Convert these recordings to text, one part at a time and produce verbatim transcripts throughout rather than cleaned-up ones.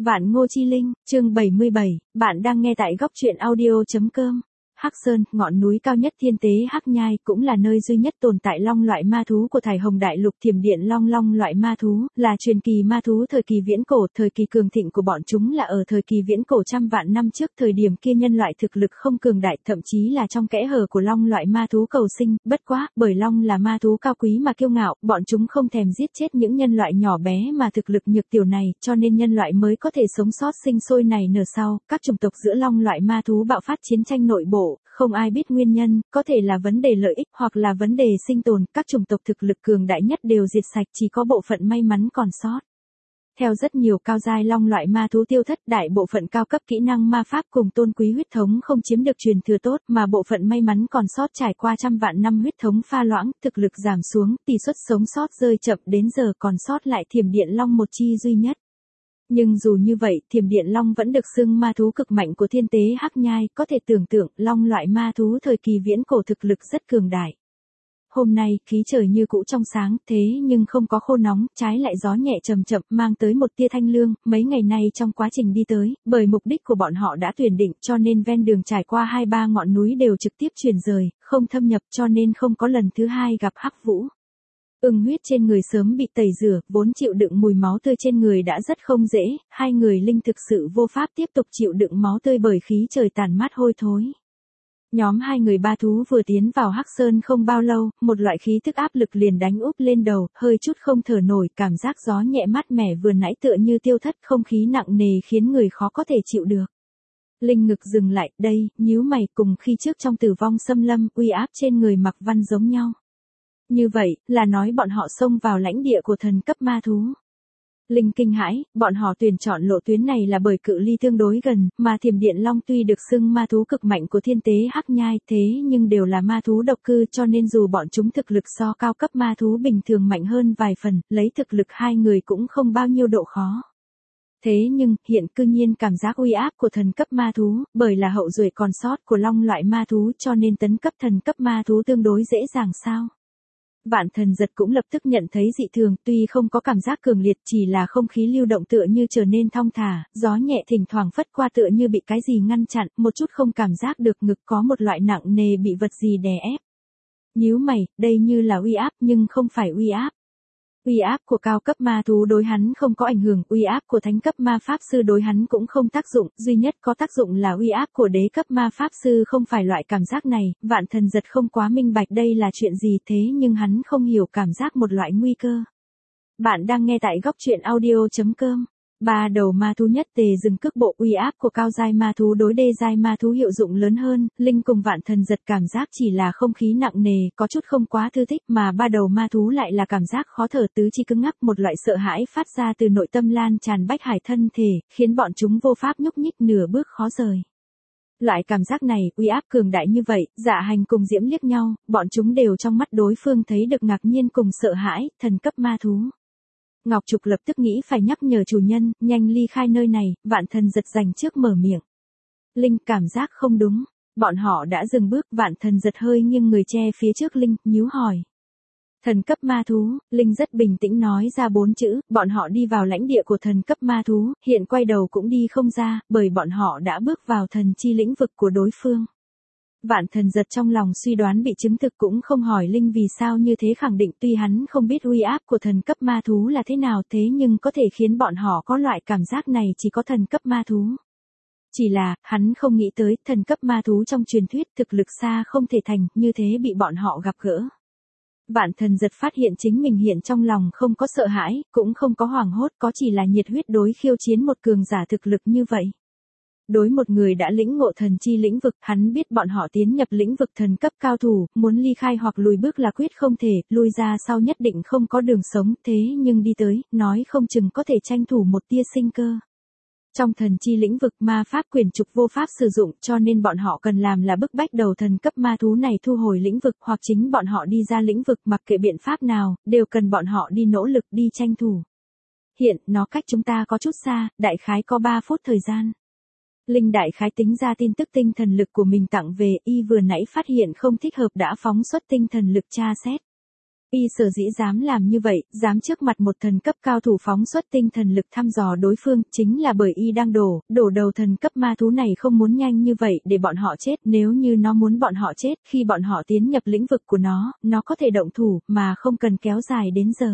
Vạn Ngô Chi Linh, chương bảy mươi bảy, bạn đang nghe tại góc truyện audio.com. Hắc Sơn, ngọn núi cao nhất thiên tế Hắc Nhai, cũng là nơi duy nhất tồn tại long loại ma thú của Thải Hồng Đại Lục. Thiểm điện long long loại ma thú, là truyền kỳ ma thú thời kỳ viễn cổ. Thời kỳ cường thịnh của bọn chúng là ở thời kỳ viễn cổ trăm vạn năm trước. Thời điểm kia nhân loại thực lực không cường đại, thậm chí là trong kẽ hở của long loại ma thú cầu sinh. Bất quá, bởi long là ma thú cao quý mà kiêu ngạo, bọn chúng không thèm giết chết những nhân loại nhỏ bé mà thực lực nhược tiểu này, cho nên nhân loại mới có thể sống sót sinh sôi này nở sau. Các chủng tộc giữa long loại ma thú bạo phát chiến tranh nội bộ. Không ai biết nguyên nhân, có thể là vấn đề lợi ích hoặc là vấn đề sinh tồn. Các chủng tộc thực lực cường đại nhất đều diệt sạch, chỉ có bộ phận may mắn còn sót. Theo rất nhiều cao giai long loại ma thú tiêu thất, đại bộ phận cao cấp kỹ năng ma pháp cùng tôn quý huyết thống không chiếm được truyền thừa tốt, mà bộ phận may mắn còn sót trải qua trăm vạn năm huyết thống pha loãng, thực lực giảm xuống, tỷ suất sống sót rơi chậm, đến giờ còn sót lại thiểm điện long một chi duy nhất. Nhưng dù như vậy, thiểm điện long vẫn được xưng ma thú cực mạnh của thiên tế Hắc Nhai, có thể tưởng tượng, long loại ma thú thời kỳ viễn cổ thực lực rất cường đại. Hôm nay, khí trời như cũ trong sáng, thế nhưng không có khô nóng, trái lại gió nhẹ chậm chậm, mang tới một tia thanh lương. Mấy ngày nay trong quá trình đi tới, bởi mục đích của bọn họ đã tuyển định, cho nên ven đường trải qua hai ba ngọn núi đều trực tiếp chuyển rời, không thâm nhập, cho nên không có lần thứ hai gặp Hắc Vũ. Ưng huyết trên người sớm bị tẩy rửa, vốn chịu đựng mùi máu tươi trên người đã rất không dễ, hai người linh thực sự vô pháp tiếp tục chịu đựng máu tươi bởi khí trời tàn mát hôi thối. Nhóm hai người ba thú vừa tiến vào Hắc Sơn không bao lâu, một loại khí thức áp lực liền đánh úp lên đầu, hơi chút không thở nổi, cảm giác gió nhẹ mát mẻ vừa nãy tựa như tiêu thất, không khí nặng nề khiến người khó có thể chịu được. Linh ngực dừng lại, đây, nhíu mày, cùng khi trước trong Tử Vong Xâm Lâm, uy áp trên người Mặc Văn giống nhau. Như vậy, là nói bọn họ xông vào lãnh địa của thần cấp ma thú. Linh kinh hãi, bọn họ tuyển chọn lộ tuyến này là bởi cự ly tương đối gần, mà thiểm điện long tuy được xưng ma thú cực mạnh của thiên tế Hắc Nhai, thế nhưng đều là ma thú độc cư, cho nên dù bọn chúng thực lực so cao cấp ma thú bình thường mạnh hơn vài phần, lấy thực lực hai người cũng không bao nhiêu độ khó. Thế nhưng, hiện cư nhiên cảm giác uy áp của thần cấp ma thú, bởi là hậu duệ còn sót của long loại ma thú, cho nên tấn cấp thần cấp ma thú tương đối dễ dàng sao? Vạn Thần Giật cũng lập tức nhận thấy dị thường, tuy không có cảm giác cường liệt, chỉ là không khí lưu động tựa như trở nên thong thả, gió nhẹ thỉnh thoảng phất qua tựa như bị cái gì ngăn chặn, một chút không cảm giác được ngực có một loại nặng nề bị vật gì đè ép. Nhíu mày, đây như là uy áp nhưng không phải uy áp. Uy áp của cao cấp ma thú đối hắn không có ảnh hưởng, uy áp của thánh cấp ma pháp sư đối hắn cũng không tác dụng, duy nhất có tác dụng là uy áp của đế cấp ma pháp sư, không phải loại cảm giác này. Vạn Thần Giật không quá minh bạch đây là chuyện gì, thế nhưng hắn không hiểu cảm giác một loại nguy cơ. Bạn đang nghe tại góc truyện audio.com. Ba đầu ma thú nhất tề dừng cước bộ, uy áp của cao giai ma thú đối đê giai ma thú hiệu dụng lớn hơn. Linh cùng Vạn Thần Giật cảm giác chỉ là không khí nặng nề, có chút không quá thư thích, mà ba đầu ma thú lại là cảm giác khó thở, tứ chi cứng ngắc, một loại sợ hãi phát ra từ nội tâm lan tràn bách hải thân thể, khiến bọn chúng vô pháp nhúc nhích nửa bước khó rời. Loại cảm giác này, uy áp cường đại như vậy, Dạ Hành cùng Diễm liếc nhau, bọn chúng đều trong mắt đối phương thấy được ngạc nhiên cùng sợ hãi, thần cấp ma thú. Ngọc Trục lập tức nghĩ phải nhắc nhở chủ nhân, nhanh ly khai nơi này. Vạn Thần Giật dành trước mở miệng. Linh cảm giác không đúng, bọn họ đã dừng bước. Vạn Thần Giật hơi nghiêng người che phía trước Linh, nhíu hỏi. Thần cấp ma thú, Linh rất bình tĩnh nói ra bốn chữ, bọn họ đi vào lãnh địa của thần cấp ma thú, hiện quay đầu cũng đi không ra, bởi bọn họ đã bước vào thần chi lĩnh vực của đối phương. Vạn Thần Giật trong lòng suy đoán bị chứng thực, cũng không hỏi Linh vì sao như thế, khẳng định tuy hắn không biết uy áp của thần cấp ma thú là thế nào, thế nhưng có thể khiến bọn họ có loại cảm giác này chỉ có thần cấp ma thú. Chỉ là, hắn không nghĩ tới, thần cấp ma thú trong truyền thuyết thực lực xa không thể thành, như thế bị bọn họ gặp gỡ. Vạn Thần Giật phát hiện chính mình hiện trong lòng không có sợ hãi, cũng không có hoảng hốt, có chỉ là nhiệt huyết đối khiêu chiến một cường giả thực lực như vậy. Đối một người đã lĩnh ngộ thần chi lĩnh vực, hắn biết bọn họ tiến nhập lĩnh vực thần cấp cao thủ, muốn ly khai hoặc lùi bước là quyết không thể, lui ra sau nhất định không có đường sống, thế nhưng đi tới, nói không chừng có thể tranh thủ một tia sinh cơ. Trong thần chi lĩnh vực, ma pháp quyển trục vô pháp sử dụng, cho nên bọn họ cần làm là bức bách đầu thần cấp ma thú này thu hồi lĩnh vực, hoặc chính bọn họ đi ra lĩnh vực, mặc kệ biện pháp nào, đều cần bọn họ đi nỗ lực đi tranh thủ. Hiện, nó cách chúng ta có chút xa, đại khái có ba phút thời gian. Linh đại khái tính ra tin tức tinh thần lực của mình tặng về, y vừa nãy phát hiện không thích hợp đã phóng xuất tinh thần lực tra xét. Y sở dĩ dám làm như vậy, dám trước mặt một thần cấp cao thủ phóng xuất tinh thần lực thăm dò đối phương, chính là bởi Y đang đổ, đổ đầu thần cấp ma thú này không muốn nhanh như vậy để bọn họ chết, nếu như nó muốn bọn họ chết, khi bọn họ tiến nhập lĩnh vực của nó, nó có thể động thủ, mà không cần kéo dài đến giờ.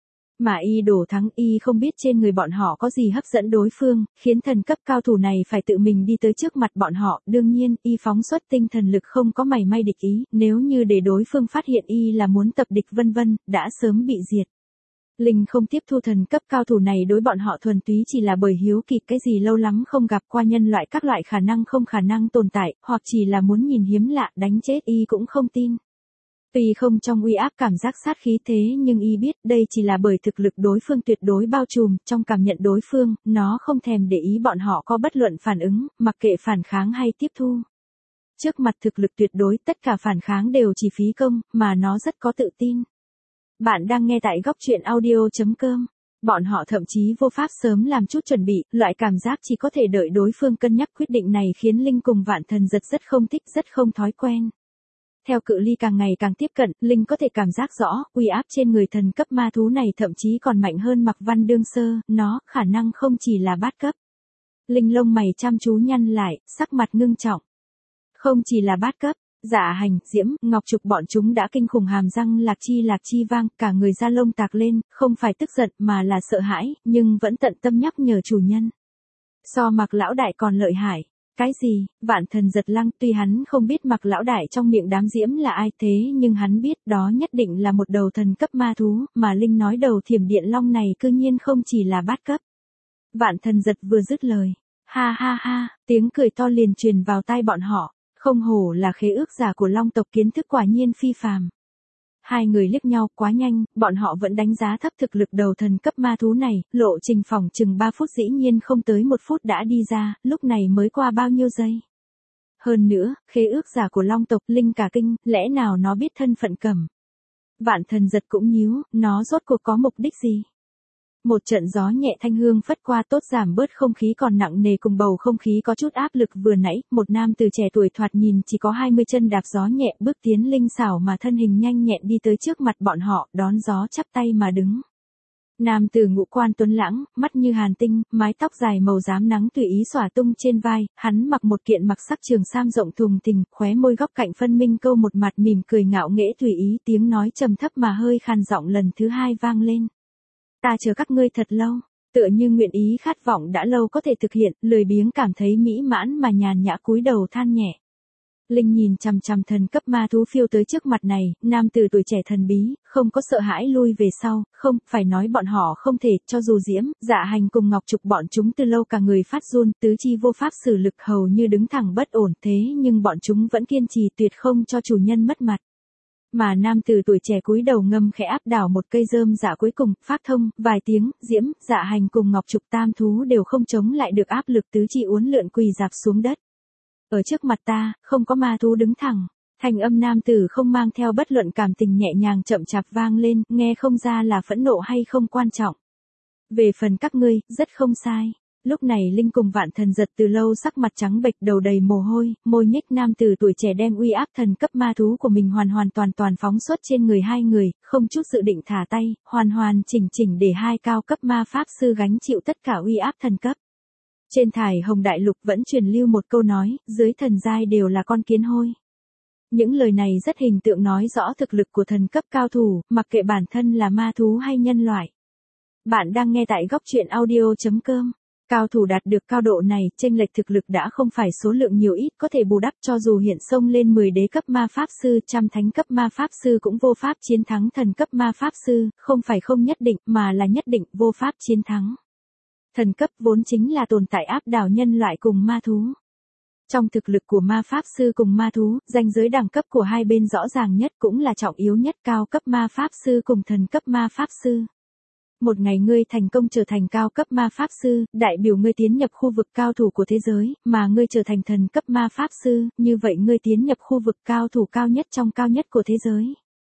Mà Y đổ thắng, Y không biết trên người bọn họ có gì hấp dẫn đối phương, khiến thần cấp cao thủ này phải tự mình đi tới trước mặt bọn họ, đương nhiên, Y phóng xuất tinh thần lực không có mảy may địch ý, nếu như để đối phương phát hiện Y là muốn tập địch vân vân, đã sớm bị diệt. Linh không tiếp thu thần cấp cao thủ này đối bọn họ thuần túy chỉ là bởi hiếu kỳ cái gì lâu lắm không gặp qua nhân loại các loại khả năng không khả năng tồn tại, hoặc chỉ là muốn nhìn hiếm lạ đánh chết Y cũng không tin. Tuy không trong uy áp cảm giác sát khí thế nhưng Y biết đây chỉ là bởi thực lực đối phương tuyệt đối bao trùm, trong cảm nhận đối phương, nó không thèm để ý bọn họ có bất luận phản ứng, mặc kệ phản kháng hay tiếp thu. Trước mặt thực lực tuyệt đối tất cả phản kháng đều chỉ phí công, mà nó rất có tự tin. Bạn đang nghe tại góc truyện audio chấm com. Bọn họ thậm chí vô pháp sớm làm chút chuẩn bị, loại cảm giác chỉ có thể đợi đối phương cân nhắc quyết định này khiến Linh cùng Vạn Thần Giật rất không thích, rất không thói quen. Theo cự ly càng ngày càng tiếp cận, Linh có thể cảm giác rõ, uy áp trên người thần cấp ma thú này thậm chí còn mạnh hơn Mạc Văn đương sơ, nó, khả năng không chỉ là bát cấp. Linh lông mày chăm chú nhăn lại, sắc mặt ngưng trọng. Không chỉ là bát cấp, Dạ Hành, Diễm, Ngọc Trục bọn chúng đã kinh khủng hàm răng lạc chi lạc chi vang, cả người da lông tạc lên, không phải tức giận mà là sợ hãi, nhưng vẫn tận tâm nhắc nhở chủ nhân. So Mạc lão đại còn lợi hại. Cái gì? Vạn Thần Giật lăng, tuy hắn không biết Mạc lão đại trong miệng đám Diễm là ai thế nhưng hắn biết đó nhất định là một đầu thần cấp ma thú, mà Linh nói đầu Thiểm Điện Long này cư nhiên không chỉ là bát cấp. Vạn Thần Giật vừa dứt lời, ha ha ha, tiếng cười to liền truyền vào tai bọn họ, không hổ là khế ước giả của Long tộc, kiến thức quả nhiên phi phàm. Hai người liếc nhau quá nhanh, bọn họ vẫn đánh giá thấp thực lực đầu thần cấp ma thú này, lộ trình phòng chừng ba phút dĩ nhiên không tới một phút đã đi ra, lúc này mới qua bao nhiêu giây. Hơn nữa, khế ước giả của Long tộc, Linh cả kinh, lẽ nào nó biết thân phận Cẩm. Vạn Thần Giật cũng nhíu, nó rốt cuộc có mục đích gì? Một trận gió nhẹ thanh hương phất qua tốt giảm bớt không khí còn nặng nề cùng bầu không khí có chút áp lực vừa nãy, một nam từ trẻ tuổi thoạt nhìn chỉ có hai mươi chân đạp gió nhẹ bước tiến linh xảo mà thân hình nhanh nhẹn đi tới trước mặt bọn họ, đón gió chắp tay mà đứng. Nam từ ngũ quan tuấn lãng, mắt như hàn tinh, mái tóc dài màu rám nắng tùy ý xõa tung trên vai, hắn mặc một kiện mặc sắc trường sam rộng thùng thình, khóe môi góc cạnh phân minh câu một mặt mỉm cười ngạo nghễ tùy ý, tiếng nói trầm thấp mà hơi khàn giọng lần thứ hai vang lên. Ta chờ các ngươi thật lâu, tựa như nguyện ý khát vọng đã lâu có thể thực hiện, lười biếng cảm thấy mỹ mãn mà nhàn nhã cúi đầu than nhẹ. Linh nhìn chằm chằm thần cấp ma thú phiêu tới trước mặt này, nam tử tuổi trẻ thần bí, không có sợ hãi lui về sau, không, phải nói bọn họ không thể, cho dù Diễm, Dạ Hành cùng Ngọc Trục bọn chúng từ lâu cả người phát run, tứ chi vô pháp sử lực hầu như đứng thẳng bất ổn, thế nhưng bọn chúng vẫn kiên trì tuyệt không cho chủ nhân mất mặt. Mà nam tử tuổi trẻ cúi đầu ngâm khẽ áp đảo một cây rơm dạ cuối cùng, phát thông, vài tiếng, Diễm, Dạ Hành cùng Ngọc Trục tam thú đều không chống lại được áp lực, tứ chi uốn lượn quỳ dạp xuống đất. Ở trước mặt ta, không có ma thú đứng thẳng. Thanh âm nam tử không mang theo bất luận cảm tình nhẹ nhàng chậm chạp vang lên, nghe không ra là phẫn nộ hay không quan trọng. Về phần các ngươi, rất không sai. Lúc này Linh cùng Vạn Thần Giật từ lâu sắc mặt trắng bệch, đầu đầy mồ hôi, môi nhếch, nam tử tuổi trẻ đem uy áp thần cấp ma thú của mình hoàn hoàn toàn toàn phóng xuất trên người hai người, không chút dự định thả tay, hoàn hoàn chỉnh chỉnh để hai cao cấp ma pháp sư gánh chịu tất cả uy áp thần cấp. Trên thải Hồng Đại Lục vẫn truyền lưu một câu nói, dưới thần giai đều là con kiến hôi. Những lời này rất hình tượng nói rõ thực lực của thần cấp cao thủ, mặc kệ bản thân là ma thú hay nhân loại. Bạn đang nghe tại góc truyện audio chấm com. Cao thủ đạt được cao độ này, chênh lệch thực lực đã không phải số lượng nhiều ít có thể bù đắp, cho dù hiện xông lên mười đế cấp ma pháp sư, trăm thánh cấp ma pháp sư cũng vô pháp chiến thắng thần cấp ma pháp sư, không phải không nhất định, mà là nhất định vô pháp chiến thắng. Thần cấp vốn chính là tồn tại áp đảo nhân loại cùng ma thú. Trong thực lực của ma pháp sư cùng ma thú, ranh giới đẳng cấp của hai bên rõ ràng nhất cũng là trọng yếu nhất, cao cấp ma pháp sư cùng thần cấp ma pháp sư. Một ngày ngươi thành công trở thành cao cấp ma pháp sư, đại biểu ngươi tiến nhập khu vực cao thủ của thế giới, mà ngươi trở thành thần cấp ma pháp sư, như vậy ngươi tiến nhập khu vực cao thủ cao nhất trong cao nhất của thế giới.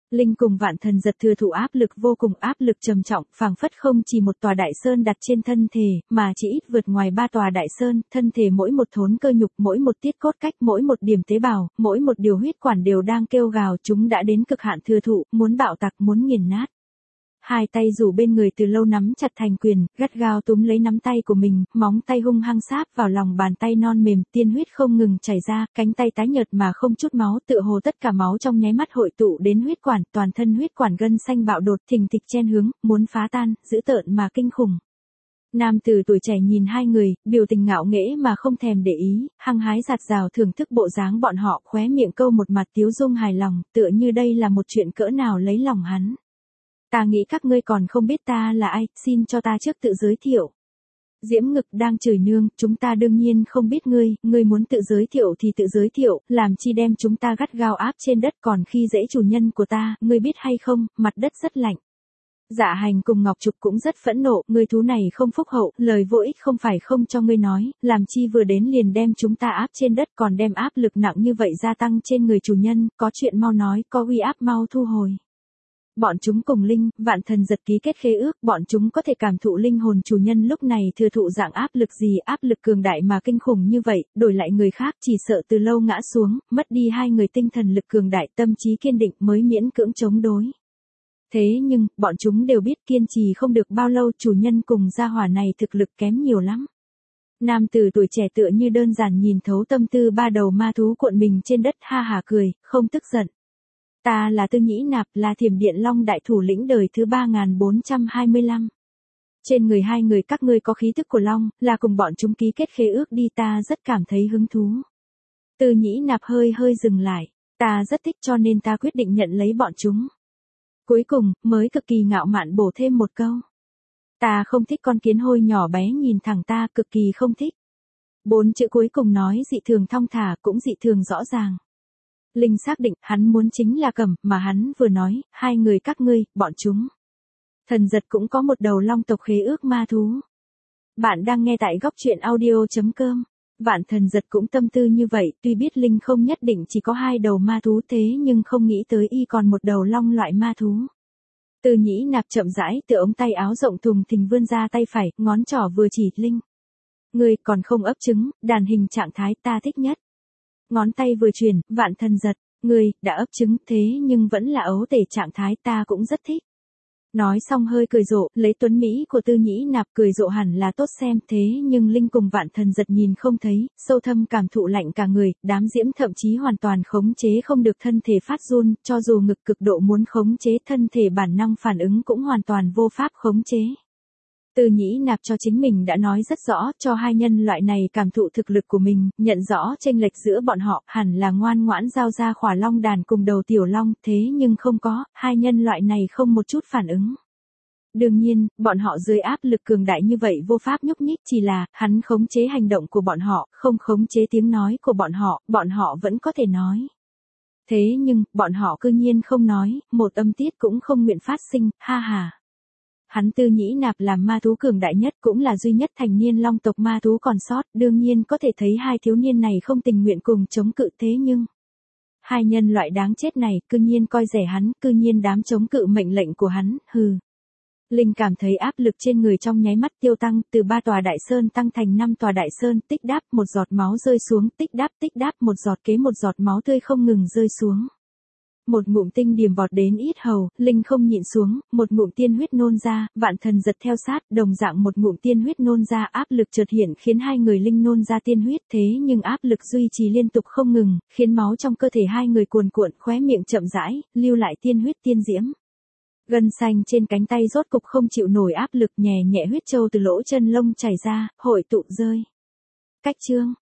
Linh cùng Vạn Thần Giật thừa thụ áp lực vô cùng, áp lực trầm trọng, phảng phất không chỉ một tòa đại sơn đặt trên thân thể, mà chỉ ít vượt ngoài ba tòa đại sơn, thân thể mỗi một thốn cơ nhục, mỗi một tiết cốt cách, mỗi một điểm tế bào, mỗi một điều huyết quản đều đang kêu gào, chúng đã đến cực hạn thừa thụ, muốn bạo tạc, muốn nghiền nát. Hai tay rủ bên người từ lâu nắm chặt thành quyền, gắt gao túm lấy nắm tay của mình, móng tay hung hăng sáp vào lòng bàn tay non mềm, tiên huyết không ngừng chảy ra, cánh tay tái nhợt mà không chút máu, tựa hồ tất cả máu trong nháy mắt hội tụ đến huyết quản, toàn thân huyết quản gân xanh bạo đột, thình thịch chen hướng, muốn phá tan, dữ tợn mà kinh khủng. Nam tử tuổi trẻ nhìn hai người, biểu tình ngạo nghễ mà không thèm để ý, hăng hái giạt rào thưởng thức bộ dáng bọn họ, khóe miệng câu một mặt tiếu dung hài lòng, tựa như đây là một chuyện cỡ nào lấy lòng hắn. Ta nghĩ các ngươi còn không biết ta là ai, xin cho ta trước tự giới thiệu. Diễm Ngực đang chửi nương, chúng ta đương nhiên không biết ngươi, ngươi muốn tự giới thiệu thì tự giới thiệu, làm chi đem chúng ta gắt gao áp trên đất còn khi dễ chủ nhân của ta, ngươi biết hay không, mặt đất rất lạnh. Dạ Hành cùng Ngọc Trục cũng rất phẫn nộ, ngươi thú này không phúc hậu, lời vô ích không phải không cho ngươi nói, làm chi vừa đến liền đem chúng ta áp trên đất còn đem áp lực nặng như vậy gia tăng trên người chủ nhân, có chuyện mau nói, có uy áp mau thu hồi. Bọn chúng cùng Linh, Vạn Thần Giật ký kết khế ước, bọn chúng có thể cảm thụ linh hồn chủ nhân lúc này thừa thụ dạng áp lực gì, áp lực cường đại mà kinh khủng như vậy, đổi lại người khác chỉ sợ từ lâu ngã xuống, mất đi hai người tinh thần lực cường đại, tâm trí kiên định mới miễn cưỡng chống đối. Thế nhưng, bọn chúng đều biết kiên trì không được bao lâu, chủ nhân cùng gia hỏa này thực lực kém nhiều lắm. Nam tử tuổi trẻ tựa như đơn giản nhìn thấu tâm tư ba đầu ma thú cuộn mình trên đất, ha hả cười, không tức giận. Ta là Tư Nhĩ Nạp, là Thiểm Điện Long đại thủ lĩnh đời thứ ba nghìn bốn trăm hai mươi lăm. Trên người hai người các ngươi có khí thức của Long, là cùng bọn chúng ký kết khế ước đi, ta rất cảm thấy hứng thú. Tư Nhĩ Nạp hơi hơi dừng lại, ta rất thích cho nên ta quyết định nhận lấy bọn chúng. Cuối cùng, mới cực kỳ ngạo mạn bổ thêm một câu. Ta không thích con kiến hôi nhỏ bé nhìn thẳng ta, cực kỳ không thích. Bốn chữ cuối cùng nói dị thường thong thả, cũng dị thường rõ ràng. Linh xác định, hắn muốn chính là Cầm, mà hắn vừa nói, hai người các ngươi, bọn chúng. Thần Giật cũng có một đầu long tộc khế ước ma thú. Bạn đang nghe tại góc truyện audio chấm com. Vạn Thần Giật cũng tâm tư như vậy, tuy biết Linh không nhất định chỉ có hai đầu ma thú thế nhưng không nghĩ tới y còn một đầu long loại ma thú. Tư Nhĩ Nạp chậm rãi từ ống tay áo rộng thùng thình vươn ra tay phải, ngón trỏ vừa chỉ Linh. Ngươi còn không ấp trứng, đàn hình trạng thái ta thích nhất. Ngón tay vừa chuyển, Vạn Thần Giật, ngươi, đã ấp trứng thế nhưng vẫn là ấu tể trạng thái ta cũng rất thích. Nói xong hơi cười rộ, lấy tuấn Mỹ của Tư Nhĩ Nạp cười rộ hẳn là tốt xem thế nhưng Linh cùng Vạn Thần Giật nhìn không thấy, sâu thâm cảm thụ lạnh cả người, đám diễm thậm chí hoàn toàn khống chế không được thân thể phát run, cho dù ngực cực độ muốn khống chế thân thể bản năng phản ứng cũng hoàn toàn vô pháp khống chế. Tư Nhĩ Nạp cho chính mình đã nói rất rõ, cho hai nhân loại này cảm thụ thực lực của mình, nhận rõ chênh lệch giữa bọn họ, hẳn là ngoan ngoãn giao ra khỏa long đàn cùng đầu tiểu long, thế nhưng không có, hai nhân loại này không một chút phản ứng. Đương nhiên, bọn họ dưới áp lực cường đại như vậy vô pháp nhúc nhích, chỉ là, hắn khống chế hành động của bọn họ, không khống chế tiếng nói của bọn họ, bọn họ vẫn có thể nói. Thế nhưng, bọn họ cư nhiên không nói, một âm tiết cũng không nguyện phát sinh, ha ha. Hắn Tư Nhĩ Nạp làm ma thú cường đại nhất cũng là duy nhất thành niên long tộc ma thú còn sót, đương nhiên có thể thấy hai thiếu niên này không tình nguyện cùng chống cự thế nhưng. Hai nhân loại đáng chết này, cư nhiên coi rẻ hắn, cư nhiên dám chống cự mệnh lệnh của hắn, hừ. Linh cảm thấy áp lực trên người trong nháy mắt tiêu tăng, từ ba tòa đại sơn tăng thành năm tòa đại sơn, tích đáp một giọt máu rơi xuống, tích đáp tích đáp một giọt kế một giọt máu tươi không ngừng rơi xuống. Một ngụm tinh điểm vọt đến yết hầu, Linh không nhịn xuống, một ngụm tiên huyết nôn ra, Vạn Thần Giật theo sát, đồng dạng một ngụm tiên huyết nôn ra, áp lực chợt hiện khiến hai người Linh nôn ra tiên huyết, thế nhưng áp lực duy trì liên tục không ngừng, khiến máu trong cơ thể hai người cuồn cuộn, khóe miệng chậm rãi, lưu lại tiên huyết tiên diễm. Gân xanh trên cánh tay rốt cục không chịu nổi áp lực, nhẹ nhẹ huyết châu từ lỗ chân lông chảy ra, hội tụ rơi. Cách chương